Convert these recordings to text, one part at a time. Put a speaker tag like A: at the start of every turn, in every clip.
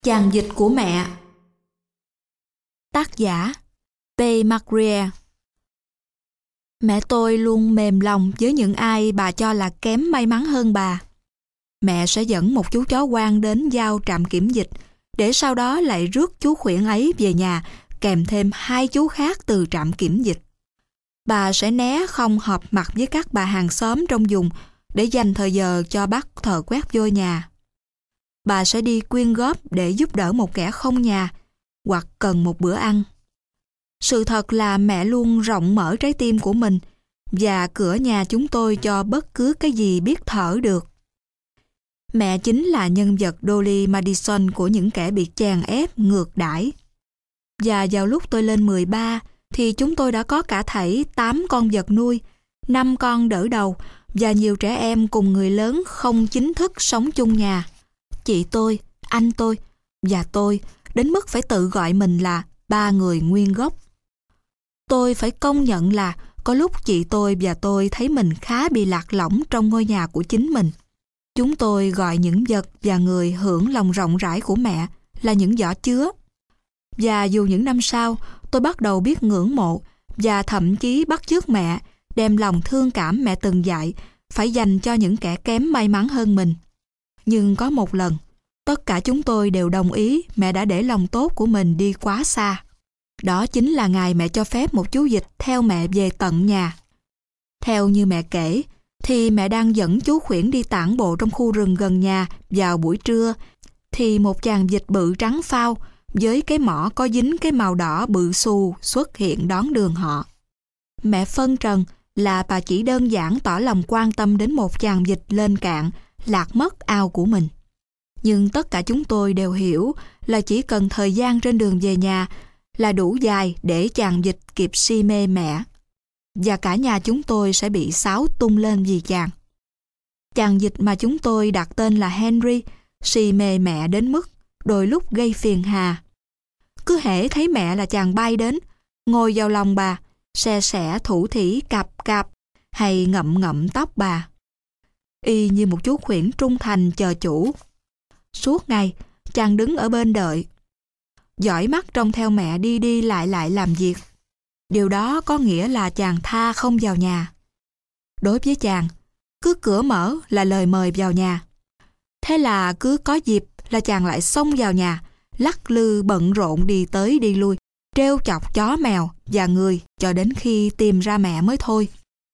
A: Chàng dịch của mẹ. Tác giả P. McGrath. Mẹ tôi luôn mềm lòng với những ai bà cho là kém may mắn hơn bà. Mẹ sẽ dẫn một chú chó quan đến giao trạm kiểm dịch, để sau đó lại rước chú khuyển ấy về nhà, kèm thêm 2 chú khác từ trạm kiểm dịch. Bà sẽ né không họp mặt với các bà hàng xóm trong vùng để dành thời giờ cho bác thợ quét vôi nhà. Bà sẽ đi quyên góp để giúp đỡ một kẻ không nhà hoặc cần một bữa ăn. Sự thật là mẹ luôn rộng mở trái tim của mình và cửa nhà chúng tôi cho bất cứ cái gì biết thở được. Mẹ chính là nhân vật Dolly Madison của những kẻ bị chèn ép ngược đãi. Và vào lúc tôi lên 13 thì chúng tôi đã có cả thảy 8 con vật nuôi, 5 con đỡ đầu và nhiều trẻ em cùng người lớn không chính thức sống chung nhà. Chị tôi, anh tôi và tôi đến mức phải tự gọi mình là 3 người nguyên gốc. Tôi phải công nhận là có lúc chị tôi và tôi thấy mình khá bị lạc lõng trong ngôi nhà của chính mình. Chúng tôi gọi những vật và người hưởng lòng rộng rãi của mẹ là những giỏ chứa. Và dù những năm sau tôi bắt đầu biết ngưỡng mộ và thậm chí bắt chước mẹ, đem lòng thương cảm mẹ từng dạy phải dành cho những kẻ kém may mắn hơn mình. Nhưng có một lần, tất cả chúng tôi đều đồng ý mẹ đã để lòng tốt của mình đi quá xa. Đó chính là ngày mẹ cho phép một chú vịt theo mẹ về tận nhà. Theo như mẹ kể, thì mẹ đang dẫn chú khuyển đi tản bộ trong khu rừng gần nhà vào buổi trưa, thì một chàng vịt bự trắng phao với cái mỏ có dính cái màu đỏ bự xù xuất hiện đón đường họ. Mẹ phân trần là bà chỉ đơn giản tỏ lòng quan tâm đến một chàng vịt lên cạn, lạc mất ao của mình. Nhưng tất cả chúng tôi đều hiểu là chỉ cần thời gian trên đường về nhà là đủ dài để chàng vịt kịp si mê mẹ. Và cả nhà chúng tôi sẽ bị xáo tung lên vì chàng. Chàng vịt mà chúng tôi đặt tên là Henry si mê mẹ đến mức đôi lúc gây phiền hà. Cứ hễ thấy mẹ là chàng bay đến, ngồi vào lòng bà, se sẻ thủ thỉ cạp cạp hay ngậm ngậm tóc bà. Y như một chú khuyển trung thành chờ chủ. Suốt ngày, chàng đứng ở bên đợi, dõi mắt trông theo mẹ đi đi lại làm việc. Điều đó có nghĩa là chàng tha không vào nhà. Đối với chàng, cứ cửa mở là lời mời vào nhà. Thế là cứ có dịp là chàng lại xông vào nhà, lắc lư bận rộn đi tới đi lui, trêu chọc chó mèo và người cho đến khi tìm ra mẹ mới thôi.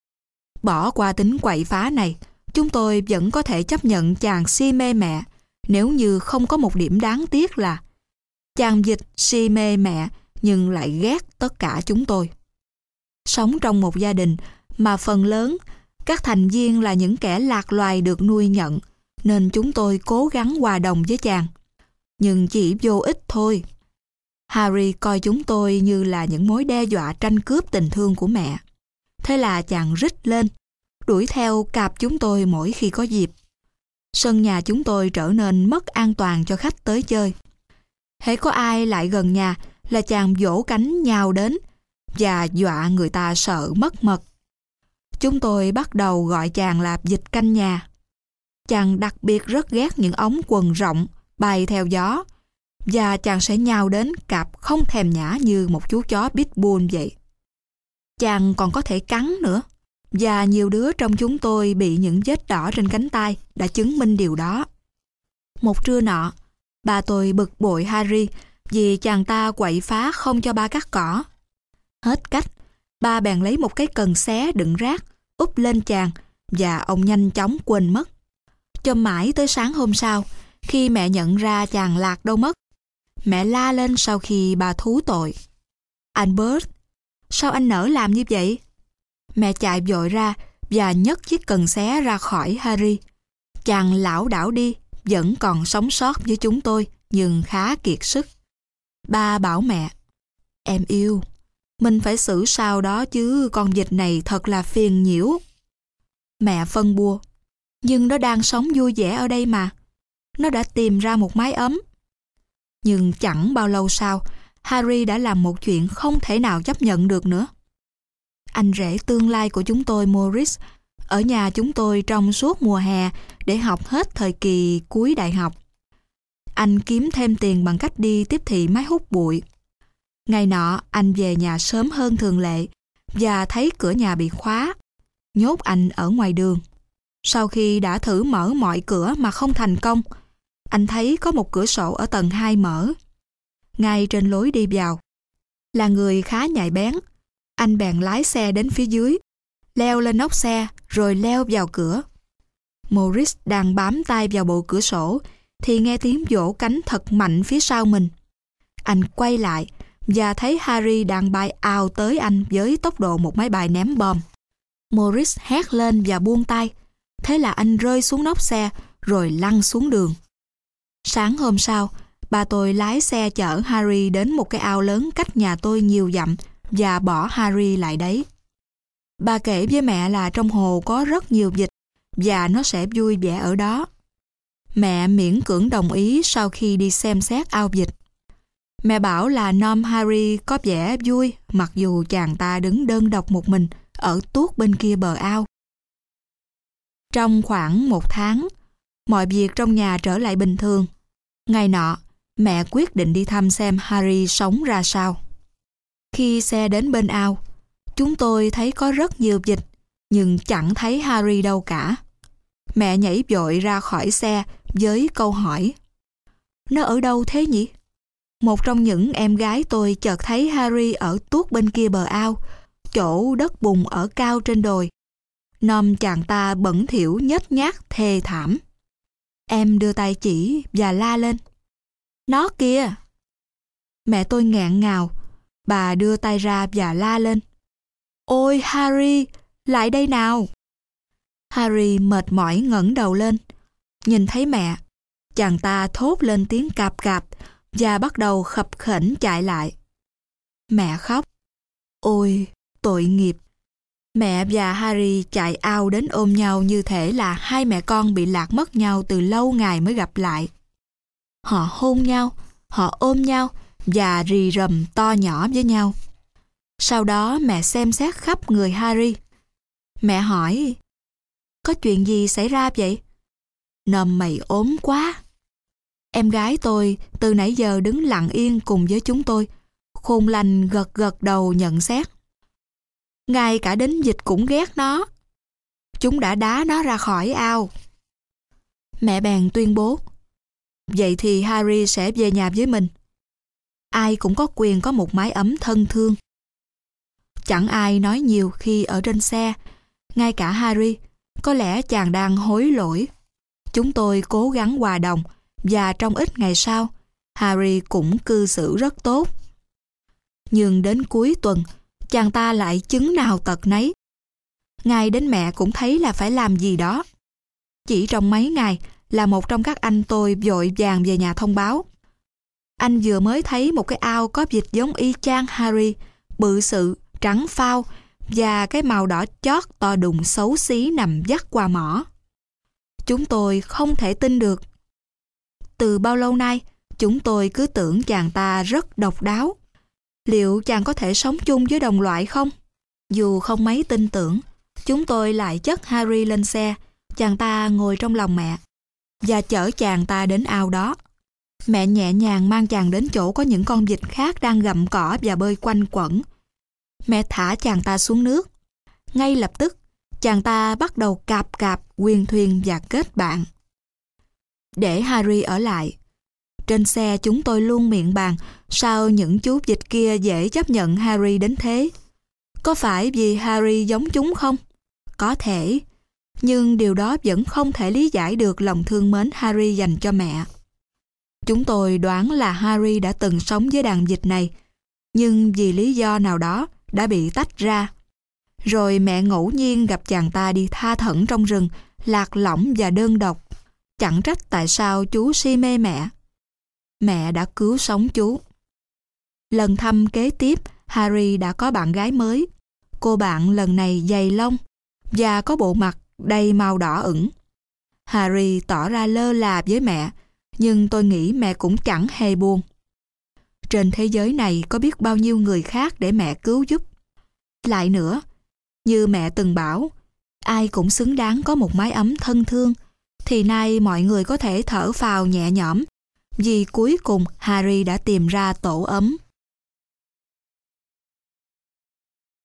A: Bỏ qua tính quậy phá này, chúng tôi vẫn có thể chấp nhận chàng si mê mẹ nếu như không có một điểm đáng tiếc là chàng vịt si mê mẹ nhưng lại ghét tất cả chúng tôi. Sống trong một gia đình mà phần lớn các thành viên là những kẻ lạc loài được nuôi nhận, nên chúng tôi cố gắng hòa đồng với chàng. Nhưng chỉ vô ích thôi. Harry coi chúng tôi như là những mối đe dọa tranh cướp tình thương của mẹ. Thế là chàng rít lên, đuổi theo cạp chúng tôi mỗi khi có dịp. Sân nhà chúng tôi trở nên mất an toàn cho khách tới chơi. Hễ có ai lại gần nhà là chàng vỗ cánh nhào đến và dọa người ta sợ mất mật. Chúng tôi bắt đầu gọi chàng là vịt canh nhà. Chàng đặc biệt rất ghét những ống quần rộng bay theo gió, và chàng sẽ nhào đến cạp không thèm nhã như một chú chó pitbull vậy. Chàng còn có thể cắn nữa, và nhiều đứa trong chúng tôi bị những vết đỏ trên cánh tay đã chứng minh điều đó. Một trưa nọ, bà tôi bực bội Harry vì chàng ta quậy phá không cho ba cắt cỏ. Hết cách, ba bèn lấy một cái cần xé đựng rác úp lên chàng và ông nhanh chóng quên mất. Cho mãi tới sáng hôm sau, khi mẹ nhận ra chàng lạc đâu mất, mẹ la lên sau khi bà thú tội. Albert, sao anh nỡ làm như vậy? Mẹ chạy vội ra và nhấc chiếc cần xé ra khỏi Harry. Chàng lảo đảo đi, vẫn còn sống sót với chúng tôi, nhưng khá kiệt sức. Ba bảo mẹ, em yêu, mình phải xử sao đó chứ con vịt này thật là phiền nhiễu. Mẹ phân bua, nhưng nó đang sống vui vẻ ở đây mà. Nó đã tìm ra một mái ấm. Nhưng chẳng bao lâu sau, Harry đã làm một chuyện không thể nào chấp nhận được nữa. Anh rể tương lai của chúng tôi, Morris, ở nhà chúng tôi trong suốt mùa hè để học hết thời kỳ cuối đại học. anh kiếm thêm tiền bằng cách đi tiếp thị máy hút bụi. Ngày nọ, anh về nhà sớm hơn thường lệ và thấy cửa nhà bị khóa, nhốt anh ở ngoài đường. Sau khi đã thử mở mọi cửa mà không thành công, anh thấy có một cửa sổ ở tầng 2 mở. Ngay trên lối đi vào, là người khá nhạy bén, anh bèn lái xe đến phía dưới, leo lên nóc xe rồi leo vào cửa. Morris đang bám tay vào bộ cửa sổ thì nghe tiếng vỗ cánh thật mạnh phía sau mình. Anh quay lại và thấy Harry đang bay ào tới anh với tốc độ một máy bay ném bom. Morris hét lên và buông tay. Thế là anh rơi xuống nóc xe rồi lăn xuống đường. Sáng hôm sau, bà tôi lái xe chở Harry đến một cái ao lớn cách nhà tôi nhiều dặm và bỏ Harry lại đấy. Bà kể với mẹ là trong hồ có rất nhiều vịt và nó sẽ vui vẻ ở đó. Mẹ miễn cưỡng đồng ý sau khi đi xem xét ao vịt. Mẹ bảo là Nom Harry có vẻ vui mặc dù chàng ta đứng đơn độc một mình ở tuốt bên kia bờ ao. Trong khoảng 1 tháng, mọi việc trong nhà trở lại bình thường. Ngày nọ, mẹ quyết định đi thăm xem Harry sống ra sao. Khi xe đến bên ao, chúng tôi thấy có rất nhiều vịt, nhưng chẳng thấy Harry đâu cả. Mẹ nhảy vội ra khỏi xe với câu hỏi: "Nó ở đâu thế nhỉ?" Một trong những em gái tôi chợt thấy Harry ở tuốt bên kia bờ ao, chỗ đất bùn ở cao trên đồi. Nom chàng ta bẩn thỉu nhếch nhác thê thảm. Em đưa tay chỉ và la lên: "Nó kìa!" Mẹ tôi nghẹn ngào. Bà đưa tay ra và la lên: "Ôi Harry, lại đây nào!" Harry mệt mỏi ngẩng đầu lên. Nhìn thấy mẹ, chàng ta thốt lên tiếng cạp cạp và bắt đầu khập khểnh chạy lại. Mẹ khóc: "Ôi, tội nghiệp!" Mẹ và Harry chạy ao đến ôm nhau như thể là hai mẹ con bị lạc mất nhau từ lâu ngày mới gặp lại. Họ hôn nhau, họ ôm nhau và rì rầm to nhỏ với nhau. Sau đó mẹ xem xét khắp người Harry. Mẹ hỏi: "Có chuyện gì xảy ra vậy?" "Nom mày ốm quá." Em gái tôi từ nãy giờ đứng lặng yên cùng với chúng tôi, khôn lanh gật gật đầu nhận xét: "Ngay cả đến vịt cũng ghét nó. Chúng đã đá nó ra khỏi ao." Mẹ bèn tuyên bố: "Vậy thì Harry sẽ về nhà với mình. Ai cũng có quyền có một mái ấm thân thương." Chẳng ai nói nhiều khi ở trên xe, ngay cả Harry. Có lẽ chàng đang hối lỗi. Chúng tôi cố gắng hòa đồng và trong ít ngày sau, Harry cũng cư xử rất tốt. Nhưng đến cuối tuần, chàng ta lại chứng nào tật nấy. Ngay đến mẹ cũng thấy là phải làm gì đó. Chỉ trong mấy ngày là một trong các anh tôi vội vàng về nhà thông báo: anh vừa mới thấy một cái ao có vịt giống y chang Harry, bự xự, trắng phao và cái màu đỏ chót to đùng xấu xí nằm vắt qua mỏ. Chúng tôi không thể tin được. Từ bao lâu nay, chúng tôi cứ tưởng chàng ta rất độc đáo. Liệu chàng có thể sống chung với đồng loại không? Dù không mấy tin tưởng, chúng tôi lại chất Harry lên xe. Chàng ta ngồi trong lòng mẹ và chở chàng ta đến ao đó. Mẹ nhẹ nhàng mang chàng đến chỗ có những con vịt khác đang gặm cỏ và bơi quanh quẩn. Mẹ thả chàng ta xuống nước. Ngay lập tức, chàng ta bắt đầu cạp cạp, quyên thuyên và kết bạn. Để Harry ở lại. Trên xe chúng tôi luôn miệng bàn sao những chú vịt kia dễ chấp nhận Harry đến thế. Có phải vì Harry giống chúng không? Có thể. Nhưng điều đó vẫn không thể lý giải được lòng thương mến Harry dành cho mẹ. Chúng tôi đoán là Harry đã từng sống với đàn vịt này, nhưng vì lý do nào đó đã bị tách ra. Rồi mẹ ngẫu nhiên gặp chàng ta đi tha thẩn trong rừng, lạc lõng và đơn độc. Chẳng trách tại sao chú si mê mẹ. Mẹ đã cứu sống chú. Lần thăm kế tiếp, Harry đã có bạn gái mới. Cô bạn lần này dày lông và có bộ mặt đầy màu đỏ ửng. Harry tỏ ra lơ là với mẹ, nhưng tôi nghĩ mẹ cũng chẳng hề buồn. Trên thế giới này có biết bao nhiêu người khác để mẹ cứu giúp. Lại nữa, như mẹ từng bảo, ai cũng xứng đáng có một mái ấm thân thương, thì nay mọi người có thể thở phào nhẹ nhõm vì cuối cùng Harry đã tìm ra tổ ấm.